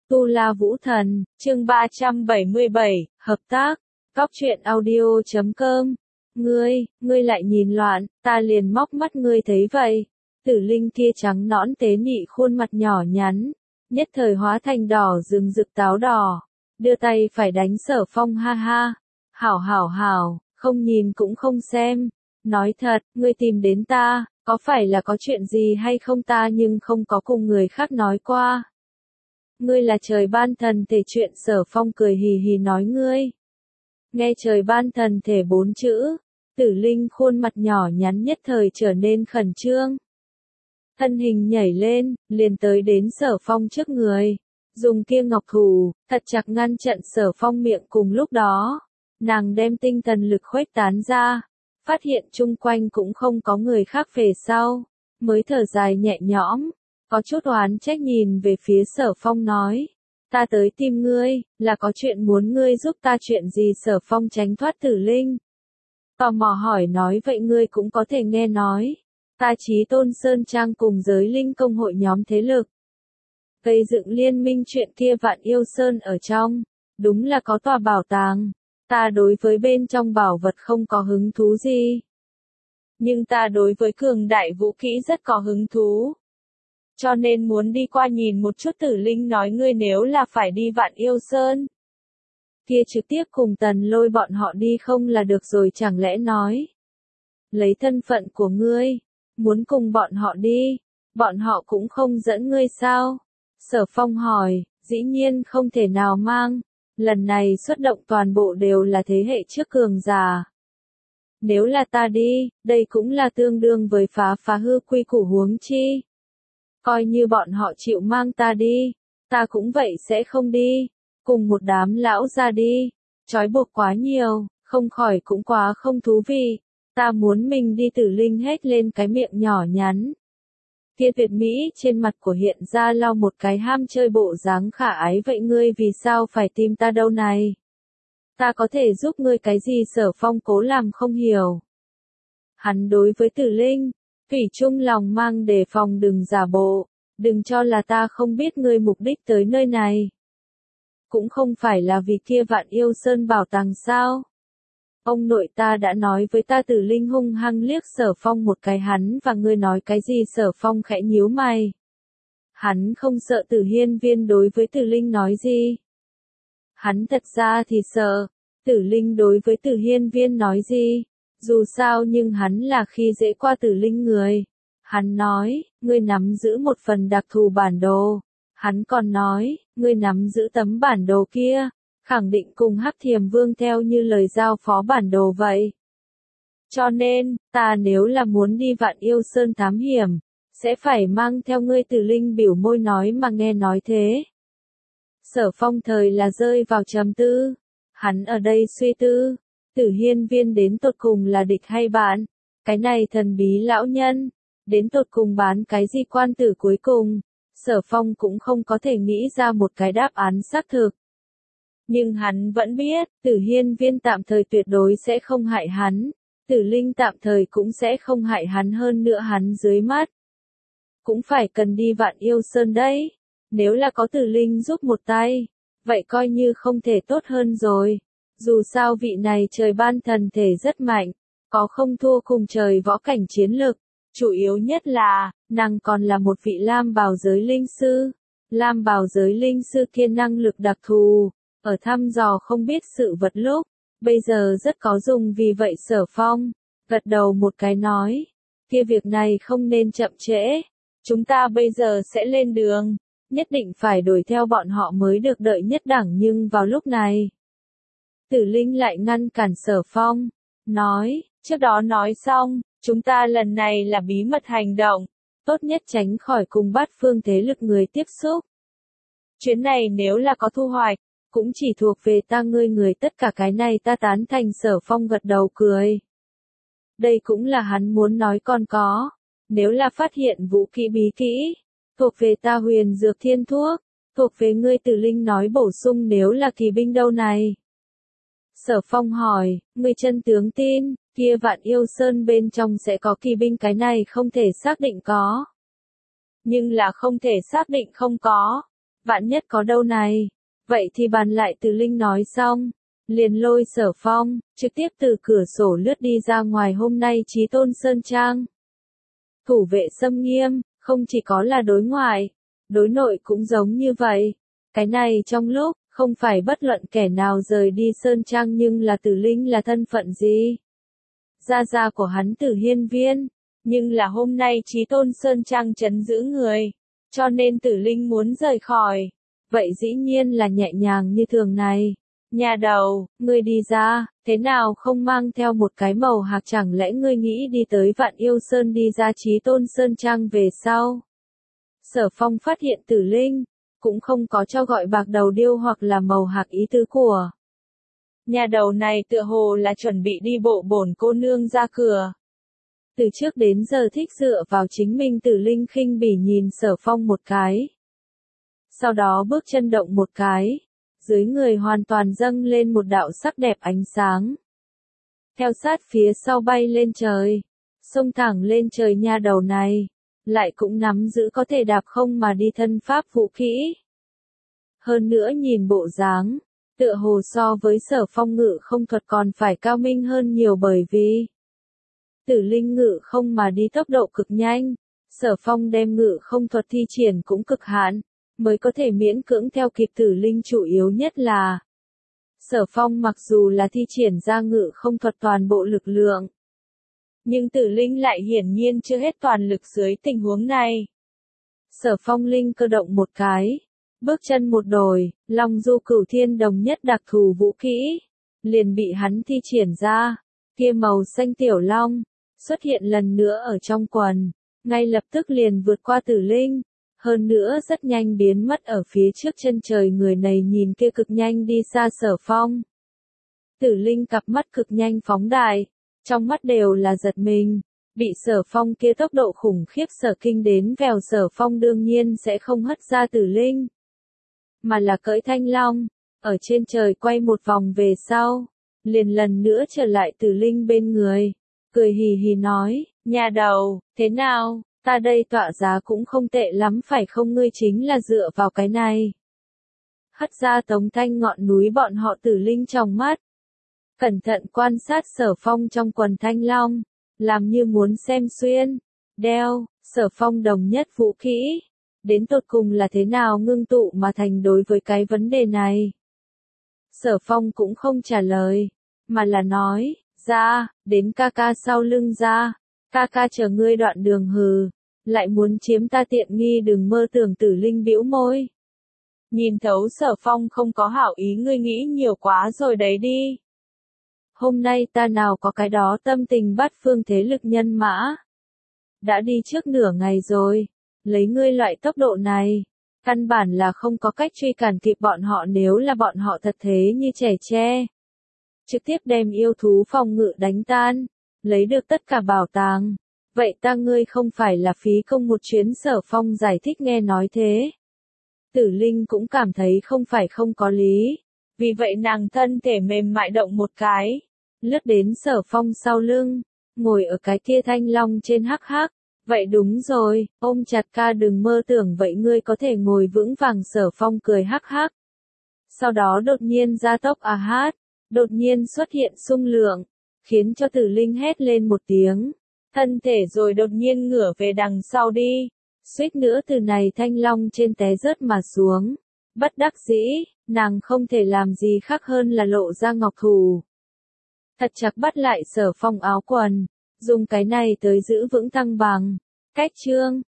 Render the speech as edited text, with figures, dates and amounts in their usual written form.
Tu La Vũ Thần, chương 377, hợp tác, Cóc truyện audio.com. Ngươi lại nhìn loạn, ta liền móc mắt ngươi thấy vậy. Tử Linh kia trắng nõn tế nhị khuôn mặt nhỏ nhắn, nhất thời hóa thành đỏ rừng rực táo đỏ, đưa tay phải đánh Sở Phong ha ha. Hảo, không nhìn cũng không xem. Nói thật, ngươi tìm đến ta, có phải là có chuyện gì hay không ta nhưng không có cùng người khác nói qua. Ngươi là trời ban thần thể chuyện Sở Phong cười hì hì nói ngươi. Nghe trời ban thần thể 4 chữ, Tử Linh khuôn mặt nhỏ nhắn nhất thời trở nên khẩn trương. Thân hình nhảy lên, liền tới đến Sở Phong trước người, dùng kia ngọc thủ, thật chặt ngăn chặn Sở Phong miệng cùng lúc đó. Nàng đem tinh thần lực khuếch tán ra, phát hiện chung quanh cũng không có người khác về sau, mới thở dài nhẹ nhõm, có chút oán trách nhìn về phía Sở Phong nói, ta tới tìm ngươi, là có chuyện muốn ngươi giúp ta chuyện gì. Sở Phong tránh thoát Tử Linh, tò mò hỏi nói vậy ngươi cũng có thể nghe nói, ta Chí Tôn Sơn Trang cùng giới linh công hội nhóm thế lực gây dựng liên minh chuyện kia Vạn Yêu Sơn ở trong, đúng là có tòa bảo tàng. Ta đối với bên trong bảo vật không có hứng thú gì. Nhưng ta đối với cường đại vũ kỹ rất có hứng thú. Cho nên muốn đi qua nhìn một chút. Tử Linh nói ngươi nếu là phải đi Vạn Yêu Sơn, kia trực tiếp cùng Tần Lôi bọn họ đi không là được rồi, chẳng lẽ nói. Lấy thân phận của ngươi, muốn cùng bọn họ đi, bọn họ cũng không dẫn ngươi sao? Sở Phong hỏi, dĩ nhiên không thể nào mang. Lần này xuất động toàn bộ đều là thế hệ trước cường giả. Nếu là ta đi, đây cũng là tương đương với phá hư quy củ huống chi. Coi như bọn họ chịu mang ta đi, ta cũng vậy sẽ không đi. Cùng một đám lão ra đi, trói buộc quá nhiều, không khỏi cũng quá không thú vị. Ta muốn mình đi. Tử Linh hét lên cái miệng nhỏ nhắn. Kia Việt Mỹ trên mặt của hiện ra lau một cái ham chơi bộ dáng khả ái. Vậy ngươi vì sao phải tìm ta đâu này? Ta có thể giúp ngươi cái gì? Sở Phong cố làm không hiểu. Hắn đối với Tử Linh, thủy chung lòng mang đề phòng, đừng giả bộ, đừng cho là ta không biết ngươi mục đích tới nơi này. Cũng không phải là vì kia Vạn Yêu Sơn bảo tàng sao? Ông nội ta đã nói với ta. Tử Linh hung hăng liếc Sở Phong một cái. Hắn và ngươi nói cái gì? Sở Phong khẽ nhíu mày. Hắn không sợ Tử Hiên Viên đối với Tử Linh nói gì. Hắn thật ra thì sợ Tử Linh đối với Tử Hiên Viên nói gì. Dù sao nhưng hắn là khi dễ qua Tử Linh người. Hắn nói, ngươi nắm giữ một phần đặc thù bản đồ. Hắn còn nói, ngươi nắm giữ tấm bản đồ kia, khẳng định cùng Hắc Thiềm Vương theo như lời giao phó bản đồ vậy. Cho nên, ta nếu là muốn đi Vạn Yêu Sơn thám hiểm, sẽ phải mang theo ngươi. Tử Linh biểu môi nói mà nghe nói thế. Sở Phong thời là rơi vào trầm tư. Hắn ở đây suy tư, Tử Hiên Viên đến tột cùng là địch hay bạn? Cái này thần bí lão nhân, đến tột cùng bán cái gì quan tử cuối cùng? Sở Phong cũng không có thể nghĩ ra một cái đáp án xác thực. Nhưng hắn vẫn biết, Tử Hiên Viên tạm thời tuyệt đối sẽ không hại hắn. Tử Linh tạm thời cũng sẽ không hại hắn, hơn nữa hắn dưới mắt cũng phải cần đi Vạn Yêu Sơn đấy. Nếu là có Tử Linh giúp một tay, vậy coi như không thể tốt hơn rồi. Dù sao vị này trời ban thần thể rất mạnh, có không thua cùng trời võ cảnh chiến lực. Chủ yếu nhất là, nàng còn là một vị lam bào giới linh sư. Lam bào giới linh sư kia năng lực đặc thù, ở thăm dò không biết sự vật lúc, bây giờ rất có dùng. Vì vậy Sở Phong gật đầu một cái nói, kia việc này không nên chậm trễ. Chúng ta bây giờ sẽ lên đường, nhất định phải đuổi theo bọn họ mới được. Đợi nhất đẳng. Nhưng vào lúc này, Tử Linh lại ngăn cản Sở Phong, nói, trước đó nói xong, chúng ta lần này là bí mật hành động, tốt nhất tránh khỏi cùng bát phương thế lực người tiếp xúc. Chuyến này nếu là có thu hoạch, cũng chỉ thuộc về ta ngươi người. Tất cả cái này ta tán thành. Sở Phong gật đầu cười. Đây cũng là hắn muốn nói. Còn có, nếu là phát hiện vũ kỹ bí kỹ, thuộc về ta Huyền Dược Thiên Thuốc, thuộc về ngươi. Tử Linh nói bổ sung, nếu là kỳ binh đâu này? Sở Phong hỏi, ngươi chân tướng tin, kia Vạn Yêu Sơn bên trong sẽ có kỳ binh? Cái này không thể xác định có. Nhưng là không thể xác định không có. Vạn nhất có đâu này. Vậy thì bàn lại. Tử Linh nói xong, liền lôi Sở Phong, trực tiếp từ cửa sổ lướt đi ra ngoài. Hôm nay Chí Tôn Sơn Trang thủ vệ xâm nghiêm, không chỉ có là đối ngoại, đối nội cũng giống như vậy. Cái này trong lúc, không phải bất luận kẻ nào rời đi Sơn Trang, nhưng là Tử Linh là thân phận gì? Gia gia của hắn Tử Hiên Viên, nhưng là hôm nay Chí Tôn Sơn Trang trấn giữ người, cho nên Tử Linh muốn rời khỏi. Vậy dĩ nhiên là nhẹ nhàng như thường này. Nhà đầu, ngươi đi ra, thế nào không mang theo một cái màu hạc, chẳng lẽ ngươi nghĩ đi tới Vạn Yêu Sơn đi ra Chí Tôn Sơn Trang về sau? Sở Phong phát hiện Tử Linh, cũng không có cho gọi bạc đầu điêu hoặc là màu hạc ý tứ của. Nhà đầu này tựa hồ là chuẩn bị đi bộ bổn cô nương ra cửa. Từ trước đến giờ thích dựa vào chính mình. Tử Linh khinh bỉ nhìn Sở Phong một cái. Sau đó bước chân động một cái. Dưới người hoàn toàn dâng lên một đạo sắc đẹp ánh sáng. Theo sát phía sau bay lên trời. Xông thẳng lên trời. Nhà đầu này lại cũng nắm giữ có thể đạp không mà đi thân pháp vũ kỹ. Hơn nữa nhìn bộ dáng, tựa hồ so với Sở Phong ngự không thuật còn phải cao minh hơn nhiều, bởi vì Tử Linh ngự không mà đi tốc độ cực nhanh, Sở Phong đem ngự không thuật thi triển cũng cực hạn, mới có thể miễn cưỡng theo kịp Tử Linh. Chủ yếu nhất là Sở Phong mặc dù là thi triển ra ngự không thuật toàn bộ lực lượng, nhưng Tử Linh lại hiển nhiên chưa hết toàn lực. Dưới tình huống này, Sở Phong linh cơ động một cái, bước chân một đổi, Long Du Cửu Thiên Đồng nhất đặc thù vũ kỹ liền bị hắn thi triển ra. Kia màu xanh tiểu long xuất hiện lần nữa ở trong quần, ngay lập tức liền vượt qua Tử Linh, hơn nữa rất nhanh biến mất ở phía trước chân trời. Người này nhìn kia cực nhanh đi xa Sở Phong. Tử Linh cặp mắt cực nhanh phóng đại, trong mắt đều là giật mình, bị Sở Phong kia tốc độ khủng khiếp sở kinh đến vèo. Sở Phong đương nhiên sẽ không hất ra Tử Linh, mà là cưỡi thanh long, ở trên trời quay một vòng về sau, liền lần nữa trở lại Tử Linh bên người, cười hì hì nói, nhà đầu, thế nào, ta đây tọa giá cũng không tệ lắm phải không? Ngươi chính là dựa vào cái này hất ra Tống Thanh ngọn núi bọn họ. Tử Linh trong mắt cẩn thận quan sát Sở Phong trong quần thanh long, làm như muốn xem xuyên, đeo, Sở Phong đồng nhất vũ kỹ, đến tột cùng là thế nào ngưng tụ mà thành. Đối với cái vấn đề này, Sở Phong cũng không trả lời, mà là nói, ra, đến ca ca sau lưng ra, ca ca chờ ngươi đoạn đường. Hừ, lại muốn chiếm ta tiện nghi, đừng mơ tưởng. Tử Linh bĩu môi, nhìn thấu Sở Phong không có hảo ý. Ngươi nghĩ nhiều quá rồi đấy đi. Hôm nay ta nào có cái đó tâm tình bắt phương thế lực nhân mã. Đã đi trước nửa ngày rồi, lấy ngươi loại tốc độ này, căn bản là không có cách truy cản kịp bọn họ. Nếu là bọn họ thật thế như trẻ tre, trực tiếp đem yêu thú phòng ngự đánh tan, lấy được tất cả bảo tàng, vậy ta ngươi không phải là phí công một chuyến. Sở Phong giải thích. Nghe nói thế, Tử Linh cũng cảm thấy không phải không có lý, vì vậy nàng thân thể mềm mại động một cái, lướt đến Sở Phong sau lưng, ngồi ở cái kia thanh long trên. Hắc hắc, vậy đúng rồi, ôm chặt ca, đừng mơ tưởng vậy ngươi có thể ngồi vững vàng. Sở Phong cười hắc hắc, sau đó đột nhiên gia tốc hát, đột nhiên xuất hiện xung lượng, khiến cho Tử Linh hét lên một tiếng, thân thể rồi đột nhiên ngửa về đằng sau đi, suýt nữa từ này thanh long trên té rớt mà xuống. Bất đắc dĩ, nàng không thể làm gì khác hơn là lộ ra ngọc thủ, thật chặt bắt lại Sở Phong áo quần, dùng cái này tới giữ vững thăng bằng. Cách chương